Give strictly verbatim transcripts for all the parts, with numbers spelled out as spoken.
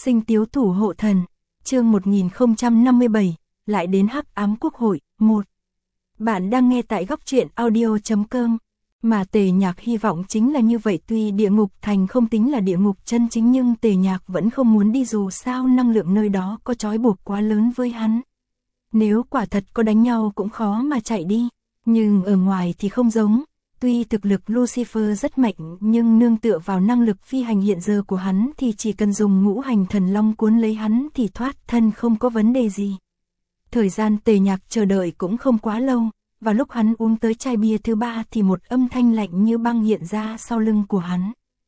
Sinh Tiếu Thủ Hộ Thần, chương một nghìn không trăm năm mươi bảy, lại đến Hắc Ám Quốc hội, một. Bạn đang nghe tại góc truyện audio chấm com, mà Tề Nhạc hy vọng chính là như vậy, tuy địa ngục thành không tính là địa ngục chân chính nhưng Tề Nhạc vẫn không muốn đi, dù sao năng lượng nơi đó có trói buộc quá lớn với hắn. Nếu quả thật có đánh nhau cũng khó mà chạy đi, nhưng ở ngoài thì không giống. Tuy thực lực Lucifer rất mạnh nhưng nương tựa vào năng lực phi hành hiện giờ của hắn thì chỉ cần dùng ngũ hành thần long cuốn lấy hắn thì thoát thân không có vấn đề gì. Thời gian Tề Nhạc chờ đợi cũng không quá lâu, và lúc hắn uống tới chai bia thứ ba thì một âm thanh lạnh như băng hiện ra sau lưng của hắn.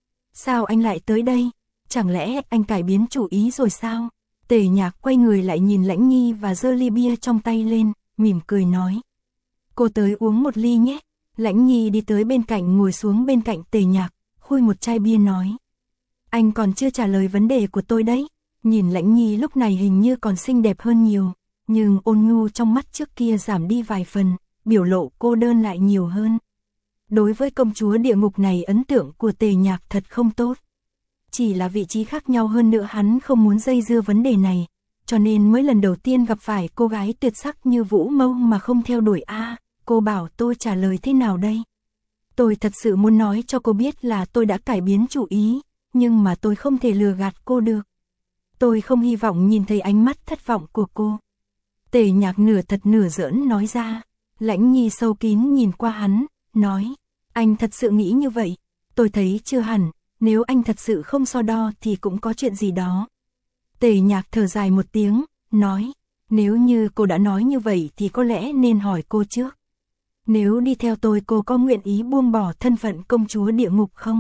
Sao anh lại tới đây? Chẳng lẽ anh cải biến chủ ý rồi sao? Tề Nhạc quay người lại nhìn Lãnh Nhi và giơ ly bia trong tay lên, mỉm cười nói. Cô tới uống một ly nhé. Lãnh Nhi đi tới bên cạnh ngồi xuống bên cạnh Tề Nhạc, khui một chai bia nói. Anh còn chưa trả lời vấn đề của tôi đấy. Nhìn Lãnh Nhi lúc này hình như còn xinh đẹp hơn nhiều, nhưng ôn nhu trong mắt trước kia giảm đi vài phần, biểu lộ cô đơn lại nhiều hơn. Đối với công chúa địa ngục này ấn tượng của Tề Nhạc thật không tốt. Chỉ là vị trí khác nhau hơn nữa hắn không muốn dây dưa vấn đề này, cho nên mới lần đầu tiên gặp phải cô gái tuyệt sắc như Vũ Mâu mà không theo đuổi a. À, cô bảo tôi trả lời thế nào đây? Tôi thật sự muốn nói cho cô biết là tôi đã cải biến chủ ý, nhưng mà tôi không thể lừa gạt cô được. Tôi không hy vọng nhìn thấy ánh mắt thất vọng của cô. Tề Nhạc nửa thật nửa giỡn nói ra. Lãnh Nhi sâu kín nhìn qua hắn, nói. Anh thật sự nghĩ như vậy? Tôi thấy chưa hẳn, nếu anh thật sự không so đo thì cũng có chuyện gì đó. Tề Nhạc thở dài một tiếng, nói. Nếu như cô đã nói như vậy thì có lẽ nên hỏi cô trước. Nếu đi theo tôi cô có nguyện ý buông bỏ thân phận công chúa địa ngục không?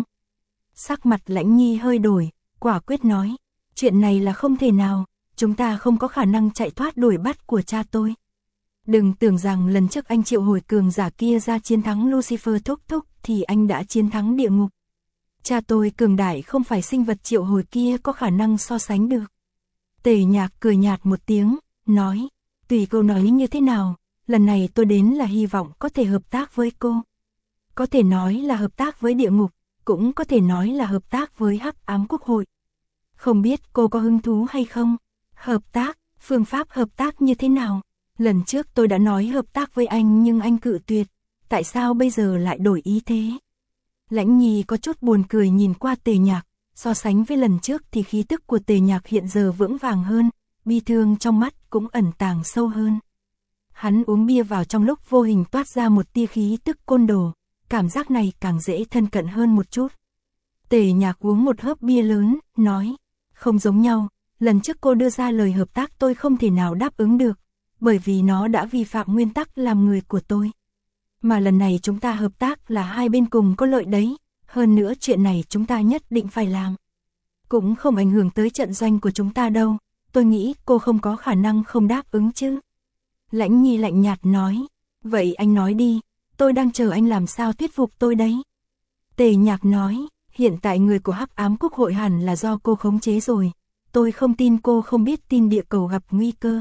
Sắc mặt Lãnh Nhi hơi đổi, quả quyết nói. Chuyện này là không thể nào, chúng ta không có khả năng chạy thoát đuổi bắt của cha tôi. Đừng tưởng rằng lần trước anh triệu hồi cường giả kia ra chiến thắng Lucifer thúc thúc thì anh đã chiến thắng địa ngục. Cha tôi cường đại không phải sinh vật triệu hồi kia có khả năng so sánh được. Tề Nhạc cười nhạt một tiếng, nói. Tùy cô nói như thế nào, lần này tôi đến là hy vọng có thể hợp tác với cô. Có thể nói là hợp tác với địa ngục, cũng có thể nói là hợp tác với Hắc Ám Quốc hội. Không biết cô có hứng thú hay không? Hợp tác, phương pháp hợp tác như thế nào? Lần trước tôi đã nói hợp tác với anh nhưng anh cự tuyệt, tại sao bây giờ lại đổi ý thế? Lãnh Nhi có chút buồn cười nhìn qua Tề Nhạc, so sánh với lần trước thì khí tức của Tề Nhạc hiện giờ vững vàng hơn, bi thương trong mắt cũng ẩn tàng sâu hơn. Hắn uống bia vào trong lúc vô hình toát ra một tia khí tức côn đồ, cảm giác này càng dễ thân cận hơn một chút. Tề Nhạc uống một hớp bia lớn, nói, không giống nhau, lần trước cô đưa ra lời hợp tác tôi không thể nào đáp ứng được, bởi vì nó đã vi phạm nguyên tắc làm người của tôi. Mà lần này chúng ta hợp tác là hai bên cùng có lợi đấy, hơn nữa chuyện này chúng ta nhất định phải làm. Cũng không ảnh hưởng tới trận doanh của chúng ta đâu, tôi nghĩ cô không có khả năng không đáp ứng chứ. Lãnh Nhi lạnh nhạt nói, vậy anh nói đi, tôi đang chờ anh làm sao thuyết phục tôi đấy. Tề Nhạc nói, hiện tại người của Hắc Ám Quốc hội hẳn là do cô khống chế rồi, tôi không tin cô không biết tin địa cầu gặp nguy cơ.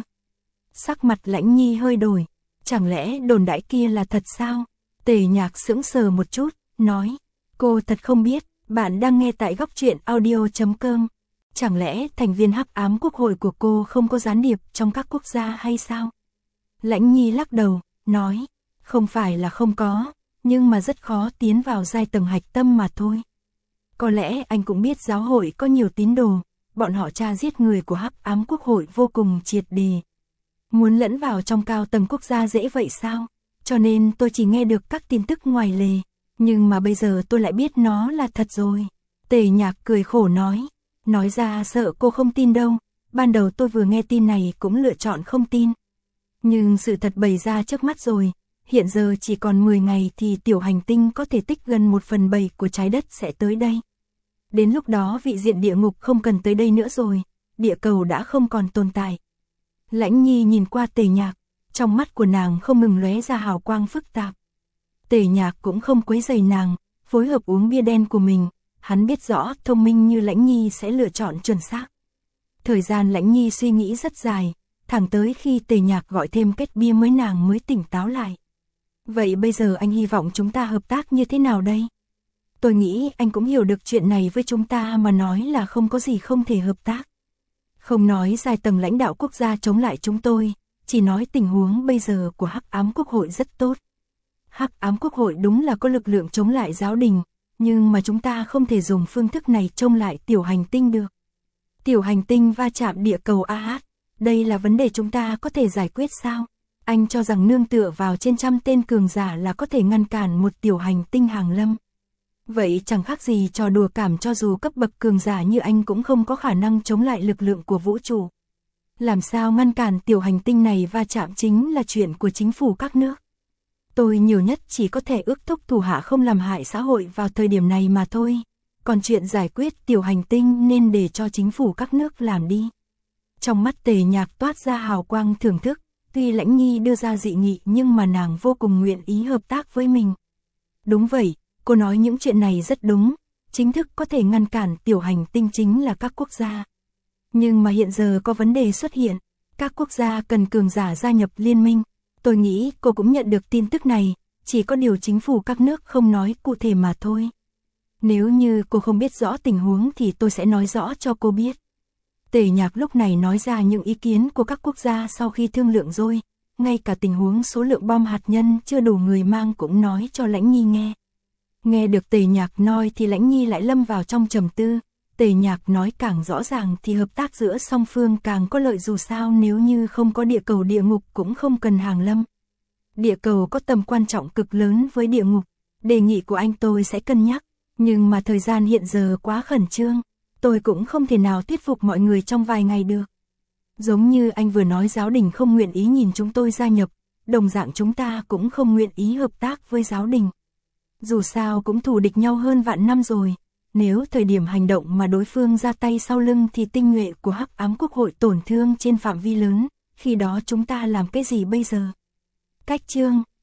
Sắc mặt Lãnh Nhi hơi đổi, chẳng lẽ đồn đãi kia là thật sao? Tề Nhạc sững sờ một chút, nói, cô thật không biết, bạn đang nghe tại góc truyện audio chấm com. Chẳng lẽ thành viên Hắc Ám Quốc hội của cô không có gián điệp trong các quốc gia hay sao? Lãnh Nhi lắc đầu, nói, không phải là không có, nhưng mà rất khó tiến vào giai tầng hạch tâm mà thôi. Có lẽ anh cũng biết giáo hội có nhiều tín đồ, bọn họ tra giết người của Hắc Ám Quốc hội vô cùng triệt đề. Muốn lẫn vào trong cao tầng quốc gia dễ vậy sao? Cho nên tôi chỉ nghe được các tin tức ngoài lề, nhưng mà bây giờ tôi lại biết nó là thật rồi. Tề Nhạc cười khổ nói, nói ra sợ cô không tin đâu, ban đầu tôi vừa nghe tin này cũng lựa chọn không tin. Nhưng sự thật bày ra trước mắt rồi, hiện giờ chỉ còn mười ngày thì tiểu hành tinh có thể tích gần một phần bảy của trái đất sẽ tới đây. Đến lúc đó vị diện địa ngục không cần tới đây nữa rồi, địa cầu đã không còn tồn tại. Lãnh Nhi nhìn qua Tề Nhạc, trong mắt của nàng không ngừng lóe ra hào quang phức tạp. Tề Nhạc cũng không quấy rầy nàng, phối hợp uống bia đen của mình, hắn biết rõ thông minh như Lãnh Nhi sẽ lựa chọn chuẩn xác. Thời gian Lãnh Nhi suy nghĩ rất dài, thẳng tới khi Tề Nhạc gọi thêm két bia mới nàng mới tỉnh táo lại. Vậy bây giờ anh hy vọng chúng ta hợp tác như thế nào đây? Tôi nghĩ anh cũng hiểu được chuyện này với chúng ta mà nói là không có gì không thể hợp tác. Không nói giai tầng lãnh đạo quốc gia chống lại chúng tôi, chỉ nói tình huống bây giờ của Hắc ám Quốc hội rất tốt. Hắc ám Quốc hội đúng là có lực lượng chống lại giáo đình, nhưng mà chúng ta không thể dùng phương thức này trông lại tiểu hành tinh được. Tiểu hành tinh va chạm địa cầu a hát, đây là vấn đề chúng ta có thể giải quyết sao? Anh cho rằng nương tựa vào trên trăm tên cường giả là có thể ngăn cản một tiểu hành tinh hàng lâm. Vậy chẳng khác gì trò đùa cảm, cho dù cấp bậc cường giả như anh cũng không có khả năng chống lại lực lượng của vũ trụ. Làm sao ngăn cản tiểu hành tinh này va chạm chính là chuyện của chính phủ các nước. Tôi nhiều nhất chỉ có thể ước thúc thủ hạ không làm hại xã hội vào thời điểm này mà thôi. Còn chuyện giải quyết tiểu hành tinh nên để cho chính phủ các nước làm đi. Trong mắt Tề Nhạc toát ra hào quang thưởng thức, tuy Lãnh Nhi đưa ra dị nghị nhưng mà nàng vô cùng nguyện ý hợp tác với mình. Đúng vậy, cô nói những chuyện này rất đúng, chính thức có thể ngăn cản tiểu hành tinh chính là các quốc gia. Nhưng mà hiện giờ có vấn đề xuất hiện, các quốc gia cần cường giả gia nhập liên minh. Tôi nghĩ cô cũng nhận được tin tức này, chỉ có điều chính phủ các nước không nói cụ thể mà thôi. Nếu như cô không biết rõ tình huống thì tôi sẽ nói rõ cho cô biết. Tề Nhạc lúc này nói ra những ý kiến của các quốc gia sau khi thương lượng rồi, ngay cả tình huống số lượng bom hạt nhân chưa đủ người mang cũng nói cho Lãnh Nhi nghe. Nghe được Tề Nhạc nói thì Lãnh Nhi lại lâm vào trong trầm tư. Tề Nhạc nói càng rõ ràng thì hợp tác giữa song phương càng có lợi, dù sao nếu như không có địa cầu địa ngục cũng không cần hàng lâm. Địa cầu có tầm quan trọng cực lớn với địa ngục, đề nghị của anh tôi sẽ cân nhắc, nhưng mà thời gian hiện giờ quá khẩn trương, tôi cũng không thể nào thuyết phục mọi người trong vài ngày được. Giống như anh vừa nói giáo đình không nguyện ý nhìn chúng tôi gia nhập, đồng dạng chúng ta cũng không nguyện ý hợp tác với giáo đình. Dù sao cũng thù địch nhau hơn vạn năm rồi. Nếu thời điểm hành động mà đối phương ra tay sau lưng thì tinh nhuệ của Hắc ám Quốc hội tổn thương trên phạm vi lớn, khi đó chúng ta làm cái gì bây giờ? Cách chương